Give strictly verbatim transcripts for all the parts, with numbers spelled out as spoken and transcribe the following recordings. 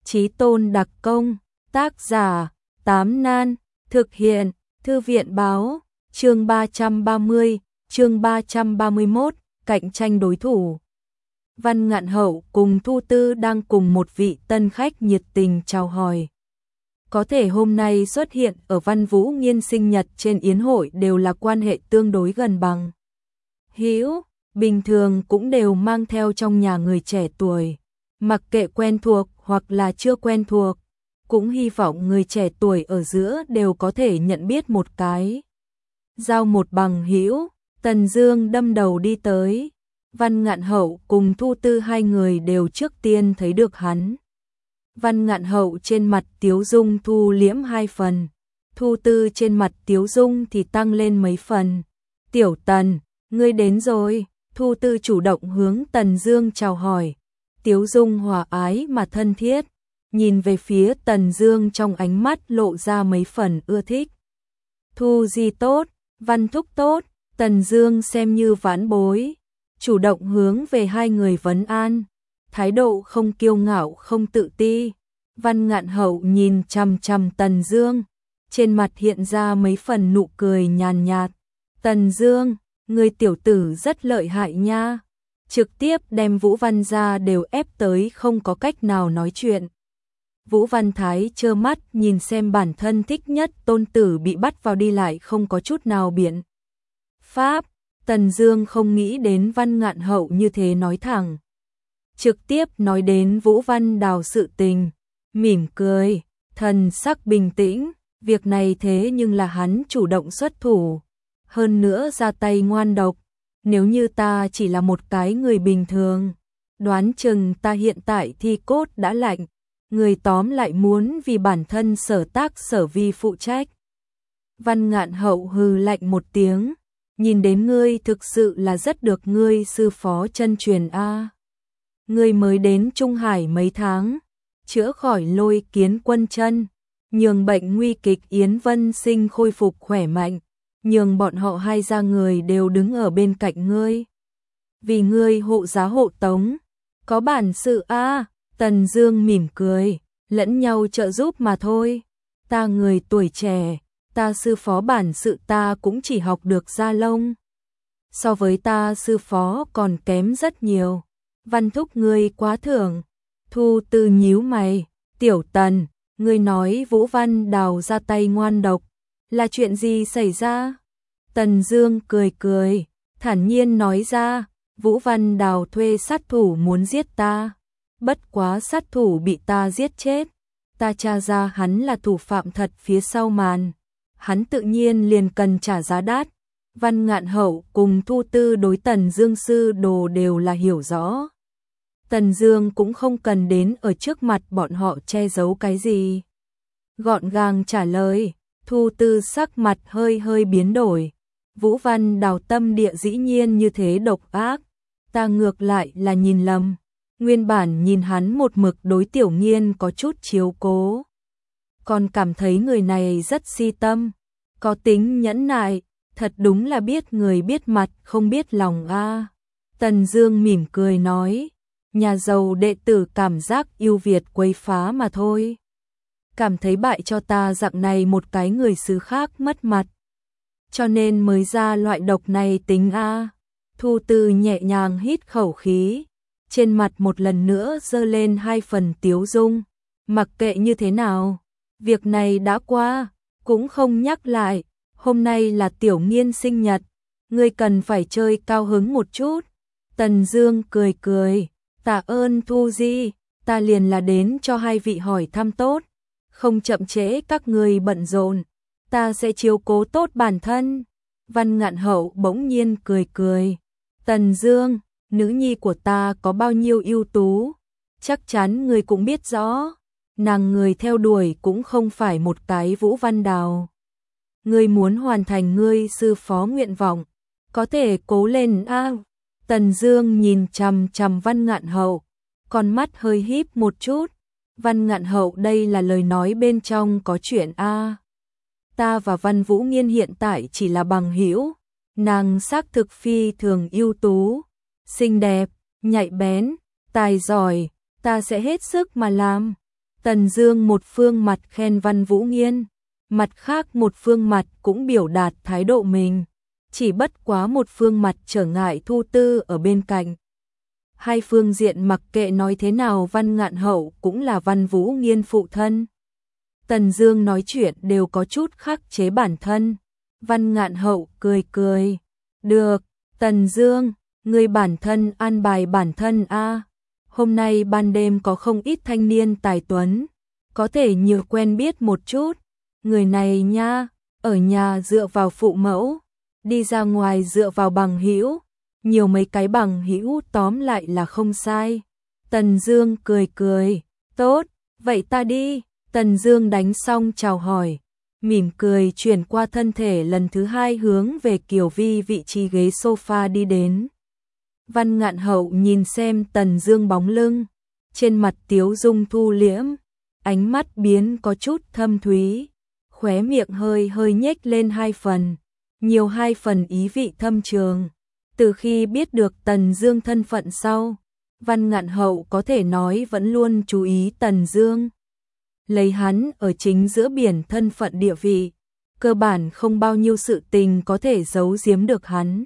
Chí tôn đặc công, tác giả, Tám Nan, thực hiện, Thư viện báo, chương ba trăm ba mươi, chương ba trăm ba mươi mốt, cạnh tranh đối thủ. Văn Ngạn Hậu cùng Thu Tư đang cùng một vị tân khách nhiệt tình chào hỏi. Có thể hôm nay xuất hiện ở Văn Vũ Nghiên sinh nhật trên yến hội đều là quan hệ tương đối gần bằng hữu, bình thường cũng đều mang theo trong nhà người trẻ tuổi, mặc kệ quen thuộc hoặc là chưa quen thuộc, cũng hy vọng người trẻ tuổi ở giữa đều có thể nhận biết một cái. Giao một bằng hữu, Tần Dương đâm đầu đi tới, Văn Ngạn Hậu cùng Thu Tư hai người đều trước tiên thấy được hắn. Văn Ngạn Hậu trên mặt tiếu dung thu liễm hai phần, Thu Tư trên mặt tiếu dung thì tăng lên mấy phần. "Tiểu Tần, ngươi đến rồi." Thu Tư chủ động hướng Tần Dương chào hỏi, tiếu dung hòa ái mà thân thiết, nhìn về phía Tần Dương trong ánh mắt lộ ra mấy phần ưa thích. "Thu Di tốt, Văn Thúc tốt." Tần Dương xem như vãn bối, chủ động hướng về hai người vấn an, thái độ không kiêu ngạo không tự ti. Văn Ngạn Hậu nhìn chằm chằm Tần Dương, trên mặt hiện ra mấy phần nụ cười nhàn nhạt. "Tần Dương, người tiểu tử rất lợi hại nha." Trực tiếp đem Vũ Văn gia đều ép tới không có cách nào nói chuyện. Vũ Văn Thái trơ mắt nhìn xem bản thân thích nhất tôn tử bị bắt vào đi lại không có chút nào biện pháp. Tần Dương không nghĩ đến Văn Ngạn Hậu như thế nói thẳng, trực tiếp nói đến Vũ Văn Đào sự tình, mỉm cười, thần sắc bình tĩnh, việc này thế nhưng là hắn chủ động xuất thủ, hơn nữa ra tay ngoan độc, nếu như ta chỉ là một cái người bình thường, đoán chừng ta hiện tại thi cốt đã lạnh, người tóm lại muốn vì bản thân sở tác sở vi phụ trách. Văn Ngạn Hậu hừ lạnh một tiếng, nhìn đến ngươi thực sự là rất được ngươi sư phó chân truyền a. Ngươi mới đến Trung Hải mấy tháng, chữa khỏi Lôi Kiến Quân chân, nhường bệnh nguy kịch Yến Vân Sinh khôi phục khỏe mạnh, nhường bọn họ hai gia người đều đứng ở bên cạnh ngươi, vì ngươi hộ giá hộ tống, có bản sự a. Tần Dương mỉm cười, lẫn nhau trợ giúp mà thôi. Ta người tuổi trẻ, ta sư phó bản sự ta cũng chỉ học được da lông, so với ta sư phó còn kém rất nhiều. Văn Thúc ngươi quá thưởng. Thu Tư nhíu mày, "Tiểu Tần, ngươi nói Vũ Văn Đào ra tay ngoan độc, là chuyện gì xảy ra?" Tần Dương cười cười, thản nhiên nói ra, "Vũ Văn Đào thuê sát thủ muốn giết ta, bất quá sát thủ bị ta giết chết, ta tra ra hắn là thủ phạm thật phía sau màn, hắn tự nhiên liền cần trả giá đắt." Văn Ngạn Hậu cùng Thu Tư đối Tần Dương sư đồ đều là hiểu rõ. Tần Dương cũng không cần đến ở trước mặt bọn họ che giấu cái gì. Gọn gàng trả lời, Thu Tư sắc mặt hơi hơi biến đổi. "Vũ Văn Đào tâm địa dĩ nhiên như thế độc ác, ta ngược lại là nhìn lầm. Nguyên bản nhìn hắn một mực đối Tiểu Nghiên có chút chiếu cố, còn cảm thấy người này rất si tâm, có tính nhẫn nại, thật đúng là biết người biết mặt không biết lòng a." Tần Dương mỉm cười nói, "Nhà giàu đệ tử cảm giác yêu Việt quấy phá mà thôi, cảm thấy bại cho ta dạng này một cái người xứ khác mất mặt, cho nên mới ra loại độc này tính a." Thu Tư nhẹ nhàng hít khẩu khí, trên mặt một lần nữa dơ lên hai phần tiếu dung, "Mặc kệ như thế nào, việc này đã qua, cũng không nhắc lại, hôm nay là Tiểu Nghiên sinh nhật, ngươi cần phải chơi cao hứng một chút." Tần Dương cười cười, "Tạ ơn Thu Di, ta liền là đến cho hai vị hỏi thăm tốt, không chậm trễ các ngươi bận rộn, ta sẽ chiếu cố tốt bản thân." Văn Ngạn Hậu bỗng nhiên cười cười, "Tần Dương, nữ nhi của ta có bao nhiêu ưu tú, chắc chắn ngươi cũng biết rõ, nàng người theo đuổi cũng không phải một cái Vũ Văn Đào. Ngươi muốn hoàn thành ngươi sư phó nguyện vọng, có thể cố lên a." Tần Dương nhìn chằm chằm Văn Ngạn Hậu, con mắt hơi híp một chút. "Văn Ngạn Hậu đây là lời nói bên trong có chuyện a. Ta và Văn Vũ Nghiên hiện tại chỉ là bằng hữu, nàng xác thực phi thường ưu tú, xinh đẹp, nhạy bén, tài giỏi, ta sẽ hết sức mà làm." Tần Dương một phương mặt khen Văn Vũ Nghiên, mặt khác một phương mặt cũng biểu đạt thái độ mình, chỉ bất quá một phương mặt trở ngại Thu Tư ở bên cạnh. Hai phương diện mặc kệ nói thế nào Văn Ngạn Hậu cũng là Văn Vũ Nghiên phụ thân. Tần Dương nói chuyện đều có chút khắc chế bản thân. Văn Ngạn Hậu cười cười, "Được, Tần Dương, ngươi bản thân an bài bản thân a. Hôm nay ban đêm có không ít thanh niên tài tuấn, có thể nhiều quen biết một chút. Người này nha, ở nhà dựa vào phụ mẫu, đi ra ngoài dựa vào bằng hữu, nhiều mấy cái bằng hữu tóm lại là không sai." Tần Dương cười cười, "Tốt, vậy ta đi." Tần Dương đánh xong chào hỏi, mỉm cười chuyển qua thân thể lần thứ hai hướng về Kiều Vi vị trí ghế sofa đi đến. Văn Ngạn Hậu nhìn xem Tần Dương bóng lưng, trên mặt tiếu dung thu liễm, ánh mắt biến có chút thâm thúy, khóe miệng hơi hơi nhếch lên hai phần, nhiều hai phần ý vị thâm trường. Từ khi biết được Tần Dương thân phận sau, Văn Ngạn Hậu có thể nói vẫn luôn chú ý Tần Dương. Lấy hắn ở chính giữa biển thân phận địa vị, cơ bản không bao nhiêu sự tình có thể giấu giếm được hắn.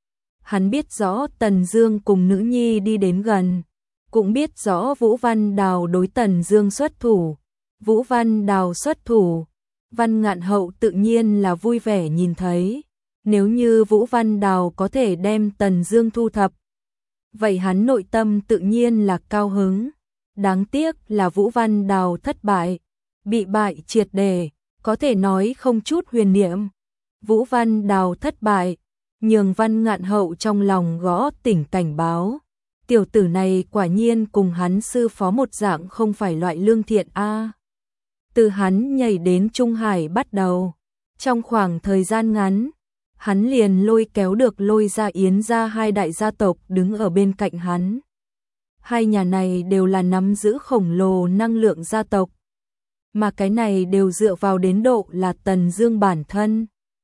Hắn biết rõ Tần Dương cùng nữ nhi đi đến gần, cũng biết rõ Vũ Văn Đào đối Tần Dương xuất thủ. Vũ Văn Đào xuất thủ, Văn Ngạn Hậu tự nhiên là vui vẻ nhìn thấy. Nếu như Vũ Văn Đào có thể đem Tần Dương thu thập, vậy hắn nội tâm tự nhiên là cao hứng. Đáng tiếc là Vũ Văn Đào thất bại, bị bại triệt để, có thể nói không chút huyền niệm. Vũ Văn Đào thất bại, nhường Văn Ngạn Hậu trong lòng gõ tỉnh cảnh báo. Tiểu tử này quả nhiên cùng hắn sư phó một dạng không phải loại lương thiện a. Từ hắn nhảy đến Trung Hải bắt đầu, trong khoảng thời gian ngắn, hắn liền lôi kéo được Lôi Gia Yến gia hai đại gia tộc đứng ở bên cạnh hắn. Hai nhà này đều là nắm giữ khổng lồ năng lượng gia tộc, mà cái này đều dựa vào đến độ là Tần Dương bản thân.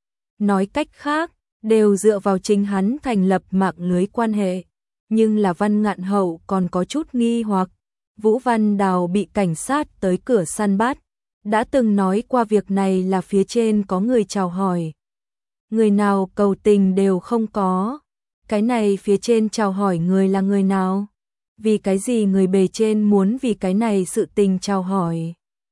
Nói cách khác, đều dựa vào chính hắn thành lập mạng lưới quan hệ. Nhưng là Văn Ngạn Hậu còn có chút nghi hoặc, Vũ Văn Đào bị cảnh sát tới cửa săn bắt, đã từng nói qua việc này là phía trên có người chào hỏi. Người nào cầu tình đều không có. Cái này phía trên chào hỏi người là người nào? Vì cái gì người bề trên muốn vì cái này sự tình chào hỏi?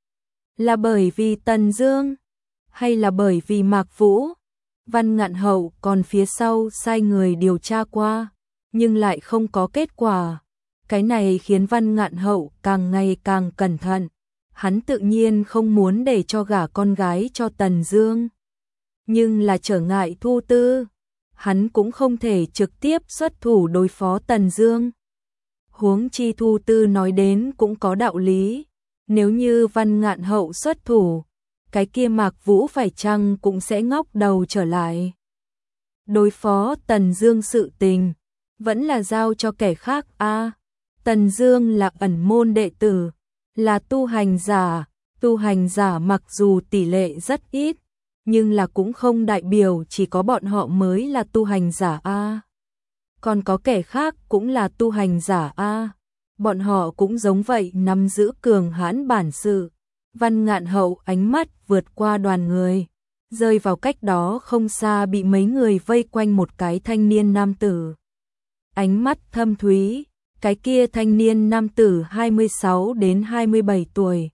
Là bởi vì Tần Dương? Hay là bởi vì Mạc Vũ? Văn Ngạn Hậu còn phía sau sai người điều tra qua, nhưng lại không có kết quả. Cái này khiến Văn Ngạn Hậu càng ngày càng cẩn thận. Hắn tự nhiên không muốn để cho gả con gái cho Tần Dương, nhưng là trở ngại Thu Tư, hắn cũng không thể trực tiếp xuất thủ đối phó Tần Dương. Huống chi Thu Tư nói đến cũng có đạo lý, nếu như Văn Ngạn Hậu xuất thủ, cái kia Mạc Vũ phải chăng cũng sẽ ngóc đầu trở lại. Đối phó Tần Dương sự tình, vẫn là giao cho kẻ khác a. À, Tần Dương là ẩn môn đệ tử, là tu hành giả, tu hành giả mặc dù tỷ lệ rất ít, nhưng là cũng không đại biểu chỉ có bọn họ mới là tu hành giả a. À, còn có kẻ khác cũng là tu hành giả a. À, bọn họ cũng giống vậy nắm giữ cường hãn bản sự. Văn Ngạn Hậu ánh mắt vượt qua đoàn người, rơi vào cách đó không xa bị mấy người vây quanh một cái thanh niên nam tử. Ánh mắt thâm thúy, cái kia thanh niên nam tử hai mươi sáu đến hai mươi bảy tuổi.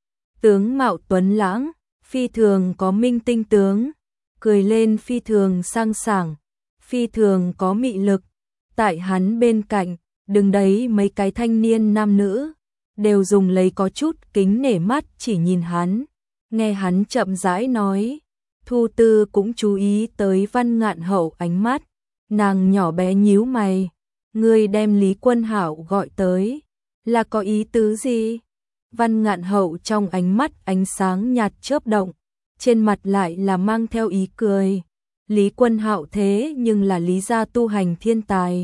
Tướng mạo tuấn lãng, phi thường có minh tinh tướng, cười lên phi thường sang sảng, phi thường có mị lực. Tại hắn bên cạnh, đứng đấy mấy cái thanh niên nam nữ, đều dùng lấy có chút kính nể mắt chỉ nhìn hắn. Nghe hắn chậm rãi nói, Thu Tư cũng chú ý tới Văn Ngạn Hậu ánh mắt, nàng nhỏ bé nhíu mày, ngươi đem Lý Quân Hạo gọi tới, là có ý tứ gì? Văn Ngạn Hậu trong ánh mắt ánh sáng nhạt chớp động, trên mặt lại là mang theo ý cười. Lý Quân Hạo thế nhưng là Lý gia tu hành thiên tài,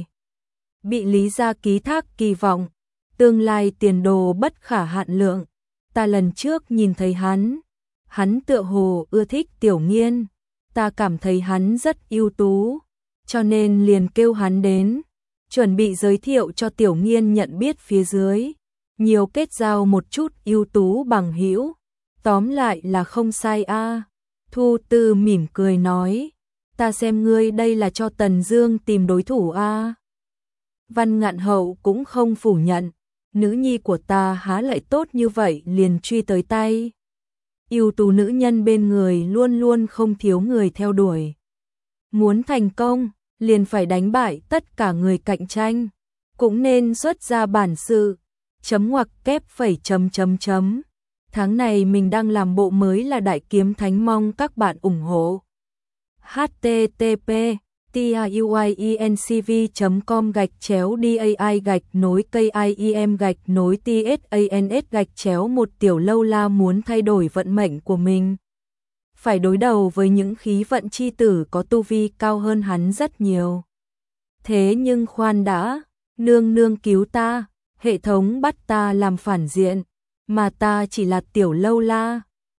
bị Lý gia ký thác kỳ vọng, tương lai tiền đồ bất khả hạn lượng. Ta lần trước nhìn thấy hắn, hắn tựa hồ ưa thích Tiểu Nghiên, ta cảm thấy hắn rất ưu tú, cho nên liền kêu hắn đến, chuẩn bị giới thiệu cho Tiểu Nghiên nhận biết phía dưới. nhiều kết giao một chút ưu tú bằng hữu, tóm lại là không sai a. Thu Tư mỉm cười nói, ta xem ngươi đây là cho Tần Dương tìm đối thủ a. Văn Ngạn Hậu cũng không phủ nhận, nữ nhi của ta há lại tốt như vậy liền truy tới tay. Ưu tú nữ nhân bên người luôn luôn không thiếu người theo đuổi. Muốn thành công, liền phải đánh bại tất cả người cạnh tranh, cũng nên xuất ra bản sự. Chấm ngoặc kép phẩy chấm chấm chấm. Tháng này mình đang làm bộ mới là Đại Kiếm Thánh, mong các bạn ủng hộ. h t t p tuiencv chấm com gạch chéo dai gạch nối kim gạch nối tsans gạch chéo một tiểu lâu la muốn thay đổi vận mệnh của mình. Phải đối đầu với những khí vận chi tử có tu vi cao hơn hắn rất nhiều. Thế nhưng khoan đã, nương nương cứu ta, hệ thống bắt ta làm phản diện, mà ta chỉ là tiểu lâu la,